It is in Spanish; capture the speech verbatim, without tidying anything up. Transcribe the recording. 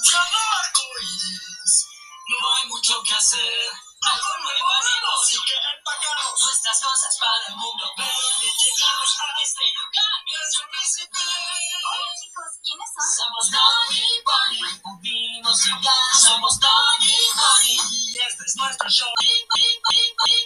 Todo arcoíris, no hay mucho que hacer. Algo nuevo haremos, así que empacamos nuestras cosas para el mundo verde. Llegamos a este lugar, es un príncipe. Hola chicos, ¿quiénes son? Somos Donny y Bunny, pudimos llegar. Somos Donny y Bunny, y este es nuestro show.